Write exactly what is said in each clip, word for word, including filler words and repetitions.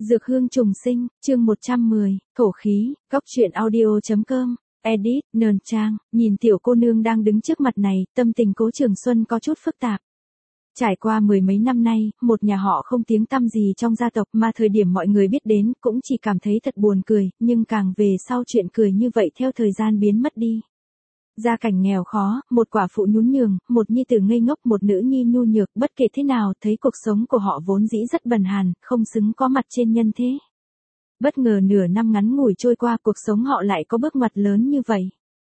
Dược hương trùng sinh, chương một trăm mười, thổ khí, góc truyện audio.com, edit, nờn trang, nhìn tiểu cô nương đang đứng trước mặt này, tâm tình Cố Trường Xuân có chút phức tạp. Trải qua mười mấy năm nay, một nhà họ không tiếng tăm gì trong gia tộc mà thời điểm mọi người biết đến cũng chỉ cảm thấy thật buồn cười, nhưng càng về sau chuyện cười như vậy theo thời gian biến mất đi. Gia cảnh nghèo khó, một quả phụ nhún nhường, một nhi tử ngây ngốc, một nữ nhi nhu nhược, bất kể thế nào thấy cuộc sống của họ vốn dĩ rất bần hàn, không xứng có mặt trên nhân thế. Bất ngờ nửa năm ngắn ngủi trôi qua cuộc sống họ lại có bước ngoặt lớn như vậy.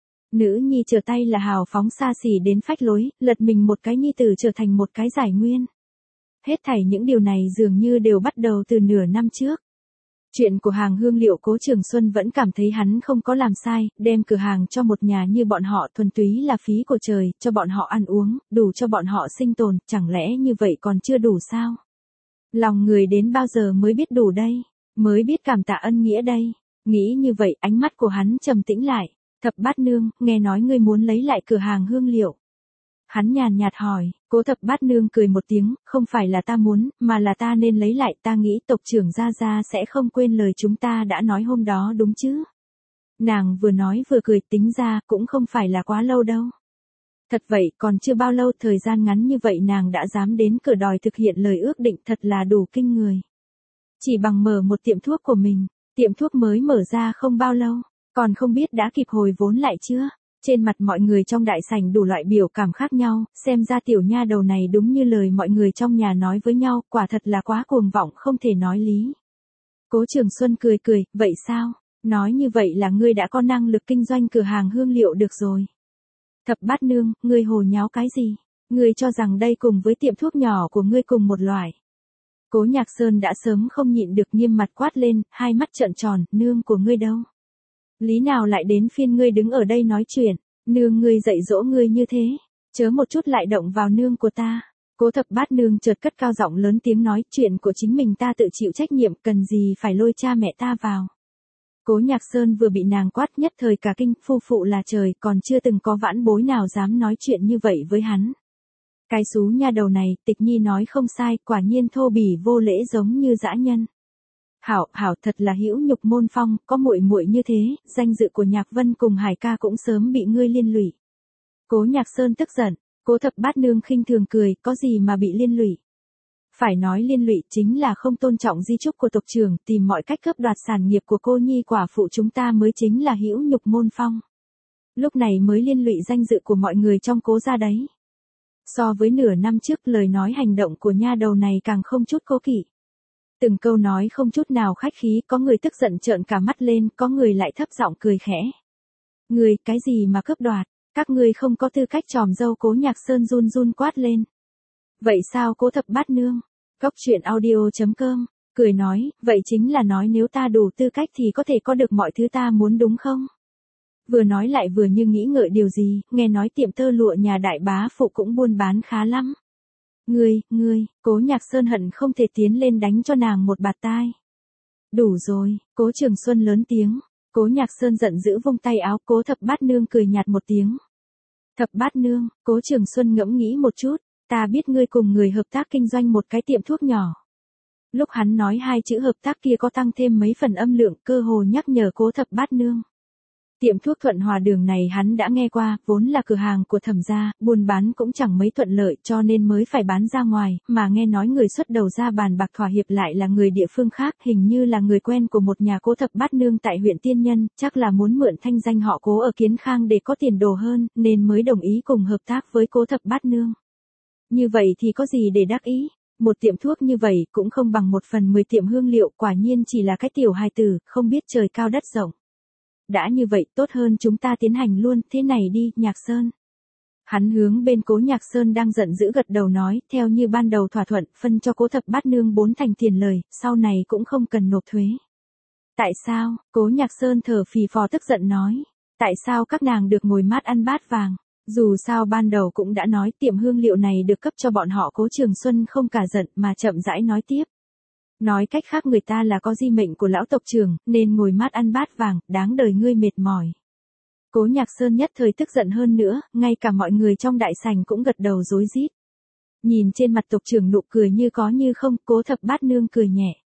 Nữ nhi trở tay là hào phóng xa xỉ đến phách lối, lật mình một cái nhi tử trở thành một cái giải nguyên. Hết thảy những điều này dường như đều bắt đầu từ nửa năm trước. Chuyện của hàng hương liệu Cố Trường Xuân vẫn cảm thấy hắn không có làm sai, đem cửa hàng cho một nhà như bọn họ thuần túy là phí của trời, cho bọn họ ăn uống, đủ cho bọn họ sinh tồn, chẳng lẽ như vậy còn chưa đủ sao? Lòng người đến bao giờ mới biết đủ đây, mới biết cảm tạ ân nghĩa đây. Nghĩ như vậy, ánh mắt của hắn trầm tĩnh lại. Thập Bát Nương, nghe nói ngươi muốn lấy lại cửa hàng hương liệu. Hắn nhàn nhạt hỏi, Cố Thập Bát Nương cười một tiếng, không phải là ta muốn, mà là ta nên lấy lại, ta nghĩ tộc trưởng Gia Gia sẽ không quên lời chúng ta đã nói hôm đó đúng chứ. Nàng vừa nói vừa cười, tính ra cũng không phải là quá lâu đâu. Thật vậy, còn chưa bao lâu, thời gian ngắn như vậy nàng đã dám đến cửa đòi thực hiện lời ước định, thật là đủ kinh người. Chỉ bằng mở một tiệm thuốc của mình, tiệm thuốc mới mở ra không bao lâu, còn không biết đã kịp hồi vốn lại chưa. Trên mặt mọi người trong đại sảnh đủ loại biểu cảm khác nhau, xem ra tiểu nha đầu này đúng như lời mọi người trong nhà nói với nhau, quả thật là quá cuồng vọng không thể nói lý. Cố Trường Xuân cười cười, vậy sao? Nói như vậy là ngươi đã có năng lực kinh doanh cửa hàng hương liệu được rồi. Thập Bát Nương, ngươi hồ nháo cái gì? Ngươi cho rằng đây cùng với tiệm thuốc nhỏ của ngươi cùng một loại. Cố Nhạc Sơn đã sớm không nhịn được nghiêm mặt quát lên, hai mắt trợn tròn, nương của ngươi đâu? Lý nào lại đến phiên ngươi đứng ở đây nói chuyện, nương ngươi dạy dỗ ngươi như thế, chớ một chút lại động vào nương của ta. Cố Thập Bát Nương chợt cất cao giọng lớn tiếng nói, chuyện của chính mình ta tự chịu trách nhiệm, cần gì phải lôi cha mẹ ta vào. Cố Nhạc Sơn vừa bị nàng quát nhất thời cả kinh, phu phụ là trời, còn chưa từng có vãn bối nào dám nói chuyện như vậy với hắn. Cái xú nha đầu này, Tịch Nhi nói không sai, quả nhiên thô bỉ vô lễ giống như dã nhân. Hảo, hảo, thật là hữu nhục môn phong, có muội muội như thế, danh dự của Nhạc Vân cùng Hải ca cũng sớm bị ngươi liên lụy. Cố Nhạc Sơn tức giận, Cố Thập Bát Nương khinh thường cười, có gì mà bị liên lụy? Phải nói liên lụy chính là không tôn trọng di chúc của tộc trưởng, tìm mọi cách cướp đoạt sản nghiệp của cô nhi quả phụ chúng ta mới chính là hữu nhục môn phong. Lúc này mới liên lụy danh dự của mọi người trong Cố gia đấy. So với nửa năm trước, lời nói hành động của nha đầu này càng không chút cố kỵ. Từng câu nói không chút nào khách khí, có người tức giận trợn cả mắt lên, có người lại thấp giọng cười khẽ. Người, cái gì mà cướp đoạt, các ngươi không có tư cách tròm dâu. Cố Nhạc Sơn run run quát lên. Vậy sao Cố Thập Bát Nương? Góc truyện audio.com, cười nói, vậy chính là nói nếu ta đủ tư cách thì có thể có được mọi thứ ta muốn đúng không? Vừa nói lại vừa như nghĩ ngợi điều gì, nghe nói tiệm tơ lụa nhà đại bá phụ cũng buôn bán khá lắm. Ngươi, ngươi, Cố Nhạc Sơn hận không thể tiến lên đánh cho nàng một bạt tai. Đủ rồi, Cố Trường Xuân lớn tiếng. Cố Nhạc Sơn giận dữ vung tay áo, Cố Thập Bát Nương cười nhạt một tiếng. Thập Bát Nương, Cố Trường Xuân ngẫm nghĩ một chút, ta biết ngươi cùng người hợp tác kinh doanh một cái tiệm thuốc nhỏ. Lúc hắn nói hai chữ hợp tác kia có tăng thêm mấy phần âm lượng, cơ hồ nhắc nhở Cố Thập Bát Nương. Tiệm thuốc Thuận Hòa Đường này hắn đã nghe qua, vốn là cửa hàng của Thẩm gia, buôn bán cũng chẳng mấy thuận lợi cho nên mới phải bán ra ngoài, mà nghe nói người xuất đầu ra bàn bạc thỏa hiệp lại là người địa phương khác, hình như là người quen của một nhà Cố Thập Bát Nương tại huyện Tiên Nhân, chắc là muốn mượn thanh danh họ Cố ở Kiến Khang để có tiền đồ hơn, nên mới đồng ý cùng hợp tác với Cố Thập Bát Nương. Như vậy thì có gì để đắc ý, một tiệm thuốc như vậy cũng không bằng một phần mười tiệm hương liệu, quả nhiên chỉ là cái tiểu hài tử, không biết trời cao đất rộng. Đã như vậy, tốt hơn chúng ta tiến hành luôn, thế này đi, Nhạc Sơn. Hắn hướng bên Cố Nhạc Sơn đang giận dữ gật đầu nói, theo như ban đầu thỏa thuận, phân cho Cố Thập Bát Nương bốn thành tiền lời, sau này cũng không cần nộp thuế. Tại sao? Cố Nhạc Sơn thở phì phò tức giận nói. Tại sao các nàng được ngồi mát ăn bát vàng? Dù sao ban đầu cũng đã nói tiệm hương liệu này được cấp cho bọn họ. Cố Trường Xuân không cả giận mà chậm rãi nói tiếp. Nói cách khác người ta là có di mệnh của lão tộc trưởng, nên ngồi mát ăn bát vàng, đáng đời ngươi mệt mỏi. Cố Nhạc Sơn nhất thời tức giận hơn nữa, ngay cả mọi người trong đại sảnh cũng gật đầu rối rít. Nhìn trên mặt tộc trưởng nụ cười như có như không, Cố Thập Bát Nương cười nhẹ.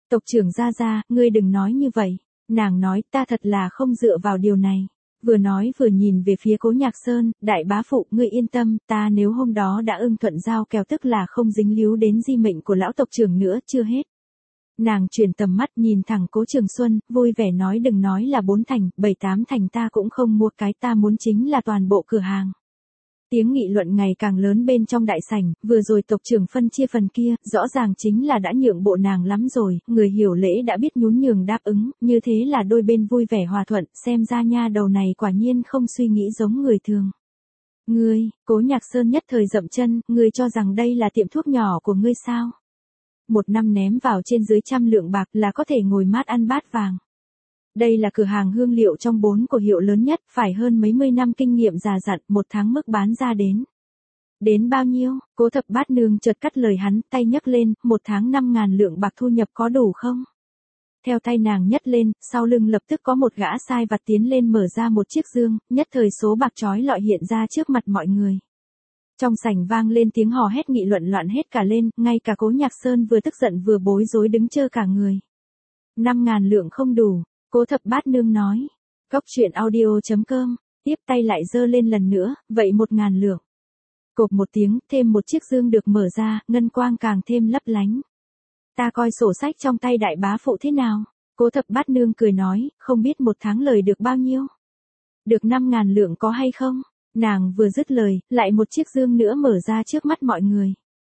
Tộc trưởng gia gia, ngươi đừng nói như vậy. Nàng nói, ta thật là không dựa vào điều này. Vừa nói vừa nhìn về phía Cố Nhạc Sơn, đại bá phụ, ngươi yên tâm, ta nếu hôm đó đã ưng thuận giao kèo tức là không dính líu đến di mệnh của lão tộc trưởng nữa, chưa hết. Nàng chuyển tầm mắt nhìn thẳng Cố Trường Xuân, vui vẻ nói đừng nói là bốn thành, bảy tám thành ta cũng không mua, cái ta muốn chính là toàn bộ cửa hàng. Tiếng nghị luận ngày càng lớn bên trong đại sảnh, vừa rồi tộc trưởng phân chia phần kia, rõ ràng chính là đã nhượng bộ nàng lắm rồi, người hiểu lễ đã biết nhún nhường đáp ứng, như thế là đôi bên vui vẻ hòa thuận, xem ra nha đầu này quả nhiên không suy nghĩ giống người thường. Ngươi, Cố Nhạc Sơn nhất thời dậm chân, ngươi cho rằng đây là tiệm thuốc nhỏ của ngươi sao? Một năm ném vào trên dưới trăm lượng bạc là có thể ngồi mát ăn bát vàng. Đây là cửa hàng hương liệu trong bốn của hiệu lớn nhất, phải hơn mấy mươi năm kinh nghiệm già dặn, một tháng mức bán ra đến. Đến bao nhiêu? Cố Thập Bát Nương chợt cắt lời hắn, tay nhấc lên, một tháng năm ngàn lượng bạc thu nhập có đủ không? Theo tay nàng nhấc lên, sau lưng lập tức có một gã sai vặt tiến lên mở ra một chiếc dương, nhất thời số bạc trói lọi hiện ra trước mặt mọi người. Trong sảnh vang lên tiếng hò hét nghị luận loạn hết cả lên, ngay cả Cố Nhạc Sơn vừa tức giận vừa bối rối đứng trơ cả người. Năm ngàn lượng không đủ. Cố Thập Bát Nương nói. Cóc truyện audio chấm com, tiếp tay lại giơ lên lần nữa, vậy một ngàn lượng. Cộp một tiếng, thêm một chiếc dương được mở ra, ngân quang càng thêm lấp lánh. Ta coi sổ sách trong tay đại bá phụ thế nào? Cố Thập Bát Nương cười nói, không biết một tháng lời được bao nhiêu? Được năm ngàn lượng có hay không? Nàng vừa dứt lời, lại một chiếc dương nữa mở ra trước mắt mọi người.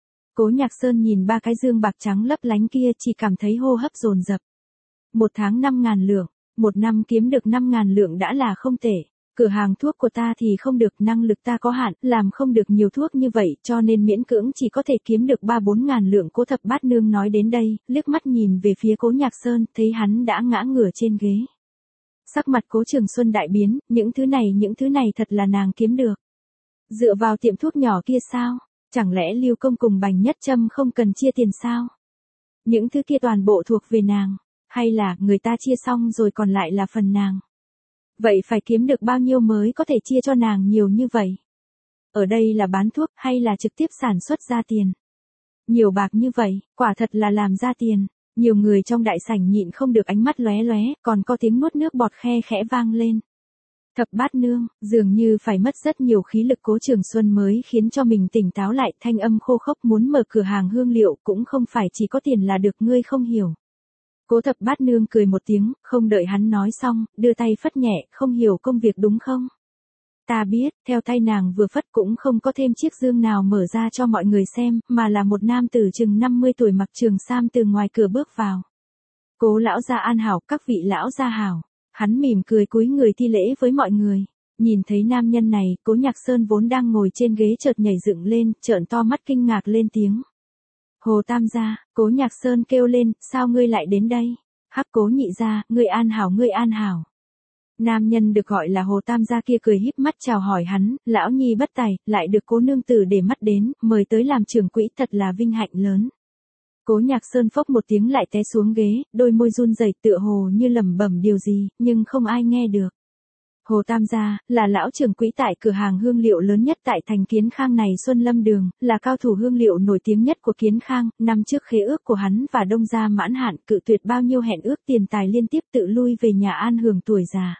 Cố Nhạc Sơn nhìn ba cái dương bạc trắng lấp lánh kia chỉ cảm thấy hô hấp dồn dập. Một tháng năm ngàn lượng, một năm kiếm được năm ngàn lượng đã là không tệ. Cửa hàng thuốc của ta thì không được, năng lực ta có hạn, làm không được nhiều thuốc như vậy, cho nên miễn cưỡng chỉ có thể kiếm được ba bốn ngàn lượng. Cố Thập Bát Nương nói đến đây, liếc mắt nhìn về phía Cố Nhạc Sơn, thấy hắn đã ngã ngửa trên ghế. Sắc mặt Cố Trường Xuân đại biến, những thứ này những thứ này thật là nàng kiếm được. Dựa vào tiệm thuốc nhỏ kia sao? Chẳng lẽ Lưu Công cùng Bành Nhất Trâm không cần chia tiền sao? Những thứ kia toàn bộ thuộc về nàng, hay là người ta chia xong rồi còn lại là phần nàng? Vậy phải kiếm được bao nhiêu mới có thể chia cho nàng nhiều như vậy? Ở đây là bán thuốc hay là trực tiếp sản xuất ra tiền? Nhiều bạc như vậy, quả thật là làm ra tiền. Nhiều người trong đại sảnh nhịn không được ánh mắt lóe lóe, còn có tiếng nuốt nước bọt khe khẽ vang lên. Thập Bát Nương, dường như phải mất rất nhiều khí lực Cố Trường Xuân mới khiến cho mình tỉnh táo lại, thanh âm khô khốc muốn mở cửa hàng hương liệu cũng không phải chỉ có tiền là được, ngươi không hiểu. Cố Thập Bát Nương cười một tiếng, không đợi hắn nói xong, đưa tay phất nhẹ, không hiểu công việc đúng không? Ta biết, theo tay nàng vừa phất cũng không có thêm chiếc dương nào mở ra cho mọi người xem, mà là một nam tử chừng năm mươi tuổi mặc trường sam từ ngoài cửa bước vào. Cố lão gia an hảo, các vị lão gia hảo. Hắn mỉm cười cúi người thi lễ với mọi người. Nhìn thấy nam nhân này, Cố Nhạc Sơn vốn đang ngồi trên ghế chợt nhảy dựng lên, trợn to mắt kinh ngạc lên tiếng. Hồ Tam gia, Cố Nhạc Sơn kêu lên, sao ngươi lại đến đây? Hắc Cố nhị gia, ngươi an hảo ngươi an hảo. Nam nhân được gọi là Hồ Tam gia kia cười híp mắt chào hỏi hắn, lão nhi bất tài, lại được Cố nương tử để mắt đến, mời tới làm trưởng quỹ thật là vinh hạnh lớn. Cố Nhạc Sơn phốc một tiếng lại té xuống ghế, đôi môi run rẩy tựa hồ như lẩm bẩm điều gì, nhưng không ai nghe được. Hồ Tam gia, là lão trưởng quỹ tại cửa hàng hương liệu lớn nhất tại thành Kiến Khang này Xuân Lâm Đường, là cao thủ hương liệu nổi tiếng nhất của Kiến Khang, năm trước khế ước của hắn và Đông gia mãn hạn, cự tuyệt bao nhiêu hẹn ước tiền tài liên tiếp tự lui về nhà an hưởng tuổi già.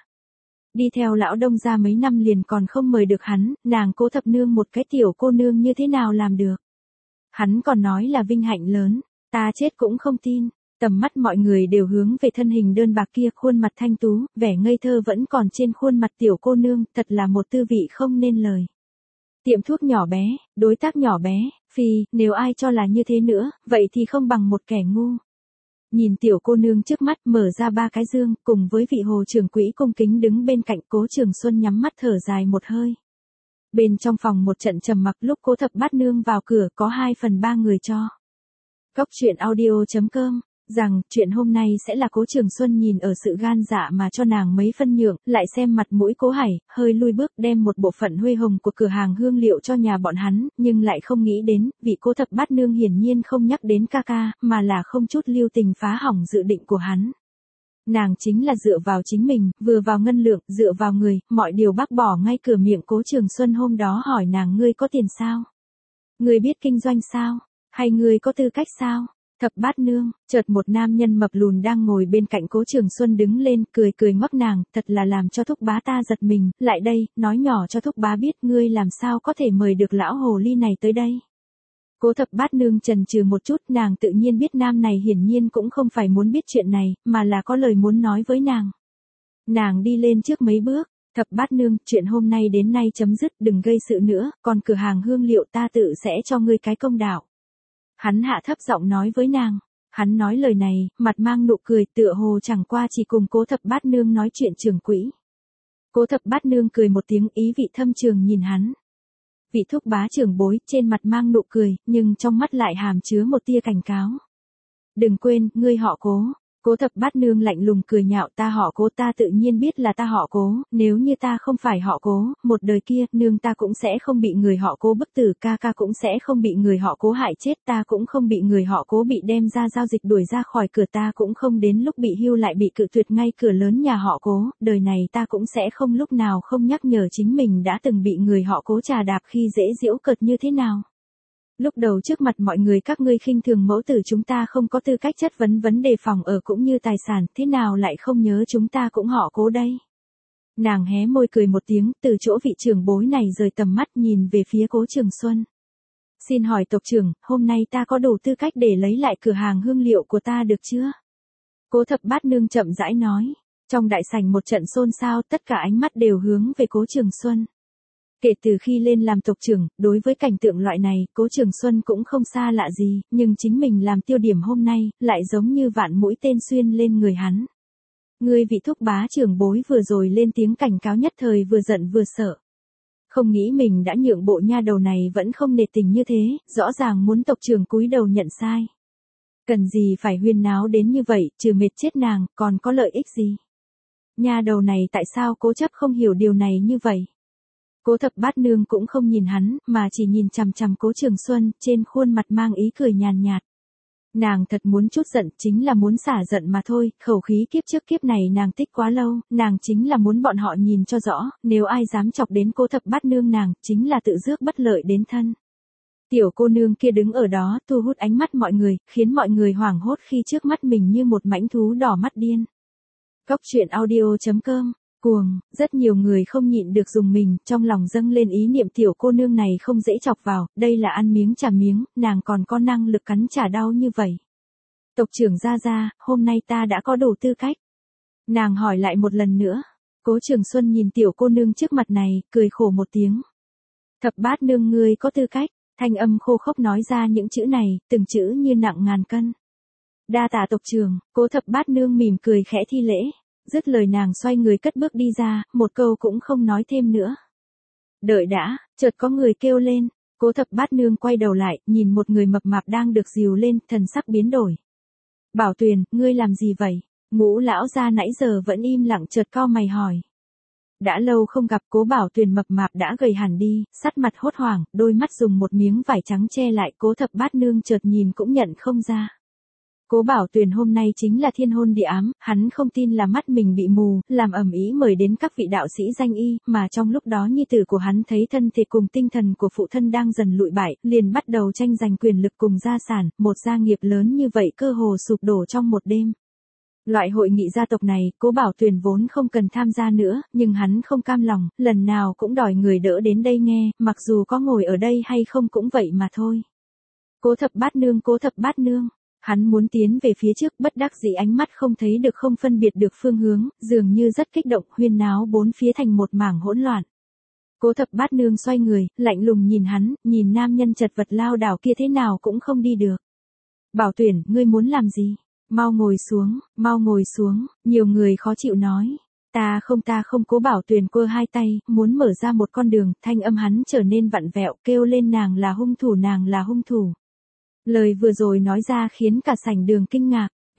Đi theo lão Đông gia mấy năm liền còn không mời được hắn, nàng Cố Thập Nương một cái tiểu cô nương như thế nào làm được. Hắn còn nói là vinh hạnh lớn, ta chết cũng không tin. Tầm mắt mọi người đều hướng về thân hình đơn bạc kia, khuôn mặt thanh tú, vẻ ngây thơ vẫn còn trên khuôn mặt tiểu cô nương, thật là một tư vị không nên lời. Tiệm thuốc nhỏ bé, đối tác nhỏ bé, phi, nếu ai cho là như thế nữa, vậy thì không bằng một kẻ ngu. Nhìn tiểu cô nương trước mắt mở ra ba cái dương, cùng với vị hồ trưởng quỹ cung kính đứng bên cạnh, Cố Trường Xuân nhắm mắt thở dài một hơi. Bên trong phòng một trận trầm mặc, lúc Cố Thập Bát Nương vào cửa có hai phần ba người cho. Cóc truyện audio chấm com rằng, chuyện hôm nay sẽ là Cố Trường Xuân nhìn ở sự gan dạ mà cho nàng mấy phân nhượng, lại xem mặt mũi Cố Hải, hơi lui bước đem một bộ phận huê hồng của cửa hàng hương liệu cho nhà bọn hắn, nhưng lại không nghĩ đến, vị Cố Thập Bát Nương hiển nhiên không nhắc đến ca ca, mà là không chút lưu tình phá hỏng dự định của hắn. Nàng chính là dựa vào chính mình, vừa vào ngân lượng, dựa vào người, mọi điều bác bỏ ngay cửa miệng. Cố Trường Xuân hôm đó hỏi nàng, ngươi có tiền sao? Ngươi biết kinh doanh sao? Hay ngươi có tư cách sao? Thập bát nương, chợt một nam nhân mập lùn đang ngồi bên cạnh Cố Trường Xuân đứng lên, cười cười ngoắc nàng, thật là làm cho thúc bá ta giật mình, lại đây, nói nhỏ cho thúc bá biết ngươi làm sao có thể mời được lão hồ ly này tới đây. Cố thập bát nương chần chừ một chút, nàng tự nhiên biết nam này hiển nhiên cũng không phải muốn biết chuyện này, mà là có lời muốn nói với nàng. Nàng đi lên trước mấy bước, thập bát nương, chuyện hôm nay đến nay chấm dứt, đừng gây sự nữa, còn cửa hàng hương liệu ta tự sẽ cho ngươi cái công đạo. Hắn hạ thấp giọng nói với nàng, hắn nói lời này, mặt mang nụ cười tựa hồ chẳng qua chỉ cùng Cố thập bát nương nói chuyện trưởng quỹ. Cố thập bát nương cười một tiếng ý vị thâm trường nhìn hắn. Vị thúc bá trưởng bối, trên mặt mang nụ cười, nhưng trong mắt lại hàm chứa một tia cảnh cáo. Đừng quên, ngươi họ Cố. Cố thập bát nương lạnh lùng cười nhạo, ta họ Cố, ta tự nhiên biết là ta họ Cố, nếu như ta không phải họ Cố, một đời kia, nương ta cũng sẽ không bị người họ Cố bức tử, ca ca cũng sẽ không bị người họ Cố hại chết, ta cũng không bị người họ Cố bị đem ra giao dịch đuổi ra khỏi cửa, ta cũng không đến lúc bị hưu lại bị cự tuyệt ngay cửa lớn nhà họ Cố, đời này ta cũng sẽ không lúc nào không nhắc nhở chính mình đã từng bị người họ Cố trà đạp khi dễ giễu cợt như thế nào. Lúc đầu trước mặt mọi người các ngươi khinh thường mẫu tử chúng ta không có tư cách chất vấn vấn đề phòng ở cũng như tài sản, thế nào lại không nhớ chúng ta cũng họ Cố đây. Nàng hé môi cười một tiếng, từ chỗ vị trưởng bối này rời tầm mắt nhìn về phía Cố Trường Xuân. Xin hỏi tộc trưởng, hôm nay ta có đủ tư cách để lấy lại cửa hàng hương liệu của ta được chưa? Cố thập bát nương chậm rãi nói. Trong đại sảnh một trận xôn xao, tất cả ánh mắt đều hướng về Cố Trường Xuân. Kể từ khi lên làm tộc trưởng, đối với cảnh tượng loại này, Cố Trường Xuân cũng không xa lạ gì, nhưng chính mình làm tiêu điểm hôm nay, lại giống như vạn mũi tên xuyên lên người hắn. Ngươi vị thúc bá trưởng bối vừa rồi lên tiếng cảnh cáo nhất thời vừa giận vừa sợ. Không nghĩ mình đã nhượng bộ nha đầu này vẫn không nể tình như thế, rõ ràng muốn tộc trưởng cúi đầu nhận sai. Cần gì phải huyên náo đến như vậy, trừ mệt chết nàng, còn có lợi ích gì? Nha đầu này tại sao cố chấp không hiểu điều này như vậy? Cố thập bát nương cũng không nhìn hắn, mà chỉ nhìn chằm chằm Cố Trường Xuân, trên khuôn mặt mang ý cười nhàn nhạt. Nàng thật muốn chút giận, chính là muốn xả giận mà thôi, khẩu khí kiếp trước kiếp này nàng tích quá lâu, nàng chính là muốn bọn họ nhìn cho rõ, nếu ai dám chọc đến Cố thập bát nương nàng, chính là tự rước bất lợi đến thân. Tiểu cô nương kia đứng ở đó, thu hút ánh mắt mọi người, khiến mọi người hoảng hốt khi trước mắt mình như một mãnh thú đỏ mắt điên. Góc truyện audio chấm com Cuồng, rất nhiều người không nhịn được dùng mình, trong lòng dâng lên ý niệm tiểu cô nương này không dễ chọc vào, đây là ăn miếng trả miếng, nàng còn có năng lực cắn trả đau như vậy. Tộc trưởng Gia Gia, hôm nay ta đã có đủ tư cách. Nàng hỏi lại một lần nữa. Cố Trường Xuân nhìn tiểu cô nương trước mặt này, cười khổ một tiếng. Thập bát nương ngươi có tư cách, thanh âm khô khốc nói ra những chữ này, từng chữ như nặng ngàn cân. Đa tạ tộc trưởng, Cố thập bát nương mỉm cười khẽ thi lễ. Dứt lời nàng xoay người cất bước đi ra, một câu cũng không nói thêm nữa. Đợi đã, chợt có người kêu lên, Cố thập bát nương quay đầu lại, nhìn một người mập mạp đang được dìu lên, thần sắc biến đổi. Bảo Tuyền, ngươi làm gì vậy? Ngũ lão gia nãy giờ vẫn im lặng chợt cau mày hỏi. Đã lâu không gặp Cố Bảo Tuyền mập mạp đã gầy hẳn đi, sắc mặt hốt hoảng, đôi mắt dùng một miếng vải trắng che lại, Cố thập bát nương chợt nhìn cũng nhận không ra. Cố Bảo Tuyền hôm nay chính là thiên hôn địa ám, hắn không tin là mắt mình bị mù, làm ầm ĩ mời đến các vị đạo sĩ danh y, mà trong lúc đó nhi tử của hắn thấy thân thể cùng tinh thần của phụ thân đang dần lụi bại, liền bắt đầu tranh giành quyền lực cùng gia sản, một gia nghiệp lớn như vậy cơ hồ sụp đổ trong một đêm. Loại hội nghị gia tộc này, Cố Bảo Tuyền vốn không cần tham gia nữa, nhưng hắn không cam lòng, lần nào cũng đòi người đỡ đến đây nghe, mặc dù có ngồi ở đây hay không cũng vậy mà thôi. Cố thập bát nương, Cố thập bát nương. Hắn muốn tiến về phía trước, bất đắc dĩ ánh mắt không thấy được không phân biệt được phương hướng, dường như rất kích động, huyên náo bốn phía thành một mảng hỗn loạn. Cố thập bát nương xoay người, lạnh lùng nhìn hắn, nhìn nam nhân chật vật lao đảo kia thế nào cũng không đi được. Bảo Tuyển, ngươi muốn làm gì? Mau ngồi xuống, mau ngồi xuống, nhiều người khó chịu nói. Ta không ta không. Cố Bảo Tuyền quơ hai tay, muốn mở ra một con đường, thanh âm hắn trở nên vặn vẹo, kêu lên nàng là hung thủ, nàng là hung thủ. Lời vừa rồi nói ra khiến cả sảnh đường kinh ngạc,